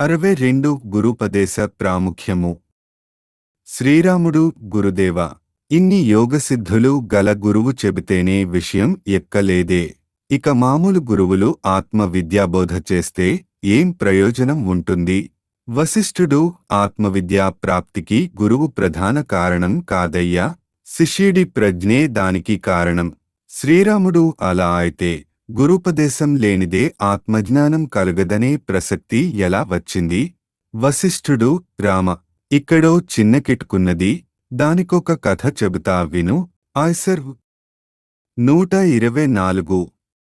62 గురుపదేశ ప్రాముఖ్యము. శ్రీరాముడు గురుదేవ, ఇన్ని యోగసిద్ధులు గల గురువు చెబితేనే విషయం ఎక్కలేదే. ఇక మామూలు గురువులు ఆత్మ విద్యాబోధ చేస్తే ఏం ప్రయోజనం ఉంటుంది? వశిష్ఠుడు ఆత్మవిద్యా ప్రాప్తికి గురువు ప్రధాన కారణం కాదయ్యా, శిష్యుడి ప్రజ్ఞే దానికి కారణం. శ్రీరాముడు అలా అయితే గురుపదేశం లేనిదే ఆత్మజ్ఞానం కలుగదనే ప్రసక్తి ఎలా వచ్చింది? వశిష్ఠుడు, రామ, ఇక్కడో చిన్న కిటుకున్నది, దానికొక కథ చెబుతా విను. ఆయ్సర్ 124.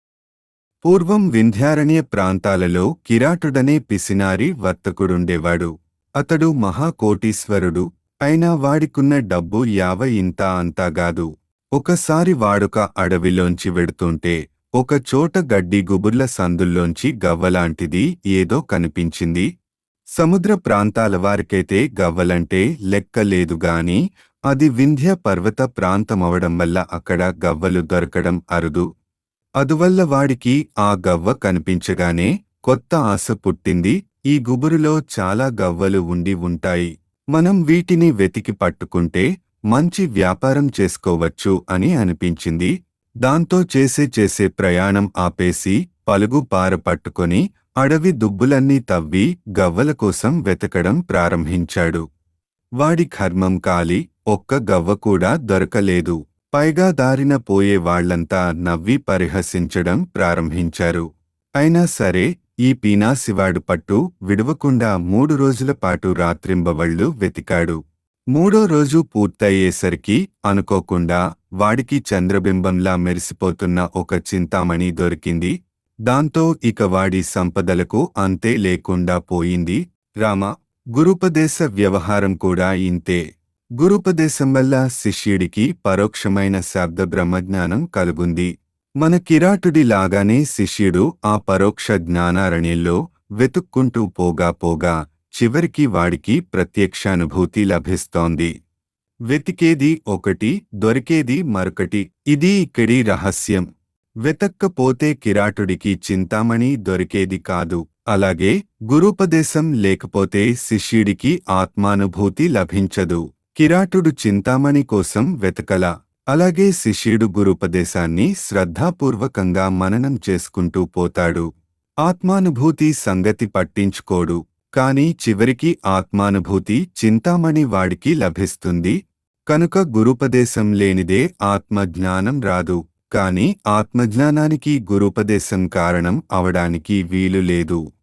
పూర్వం వింధ్యారణ్య ప్రాంతాలలో కిరాటుడనే పిసినారి వర్తకుడుండేవాడు. అతడు మహాకోటీశ్వరుడు. అయినా వాడికున్న డబ్బు ఇంత అంతాగాదు. ఒకసారి వాడొక అడవిలోంచి వెడుతుంటే ఒక చోట గడ్డి గుబుర్ల సందుల్లోంచి గవ్వలాంటిది ఏదో కనిపించింది. సముద్ర ప్రాంతాల వారికైతే గవ్వలంటే లెక్కలేదుగాని అది వింధ్య పర్వత ప్రాంతమవడం వల్ల అక్కడ గవ్వలు దొరకడం అరుదు. అందువల్ల వాడికి ఆ గవ్వ కనిపించగానే కొత్త ఆశ పుట్టింది. ఈ గుబురులో చాలా గవ్వలు ఉండి ఉంటాయి, మనం వీటిని వెతికి పట్టుకుంటే మంచి వ్యాపారం చేసుకోవచ్చు అని అనిపించింది. దాంతో చేసే ప్రయాణం ఆపేసి పలుగు పార పట్టుకొని అడవి దుబ్బులన్నీ తవ్వి గవ్వల కోసం వెతకడం ప్రారంభించాడు. వాడి కర్మం కాలి ఒక్క గవ్వ కూడా దొరకలేదు. పైగా దారిన పోయే వాళ్లంతా నవ్వి పరిహసించడం ప్రారంభించారు. అయినా సరే ఈ పీనాసివాడు పట్టు విడవకుండా 3 రోజుల పాటు రాత్రింబవళ్లు వెతికాడు. 3వ రోజు పూర్తయ్యేసరికి అనుకోకుండా వాడికి చంద్రబింబంలా మెరిసిపోతున్న ఒక చింతామణి దొరికింది. దాంతో ఇక వాడి సంపదలకు అంతే లేకుండా పోయింది. రామ, గురుపదేశ వ్యవహారం కూడా ఇంతే. గురుపదేశం వల్ల శిష్యుడికి పరోక్షమైన శబ్ద బ్రహ్మజ్ఞానం కలుగుంది. మన కిరాటుడి లాగానే శిష్యుడు ఆ పరోక్ష జ్ఞానారణ్యంలో వెతుక్కుంటూ పోగా చివరికి వాడికి ప్రత్యక్షానుభూతి లభిస్తోంది. వెతికేది ఒకటి, దొరికేది మరొకటి. ఇది ఇక్కడి రహస్యం. వెతక్కపోతే కిరాటుడికి చింతామణి దొరికేది కాదు. అలాగే గురుపదేశం లేకపోతే శిష్యుడికి ఆత్మానుభూతి లభించదు. కిరాటుడు చింతామణి కోసం వెతకలా. అలాగే శిష్యుడు గురుపదేశాన్ని శ్రద్ధాపూర్వకంగా మననం చేసుకుంటూ పోతాడు. ఆత్మానుభూతి సంగతి పట్టించుకోడు. కాని చివరికి ఆత్మానుభూతి చింతామణి వాడికి లభిస్తుంది. కనుక గురుపదేశం లేనిదే ఆత్మజ్ఞానం రాదు. కాని ఆత్మజ్ఞానానికి గురుపదేశం కారణం అవడానికి వీలు లేదు.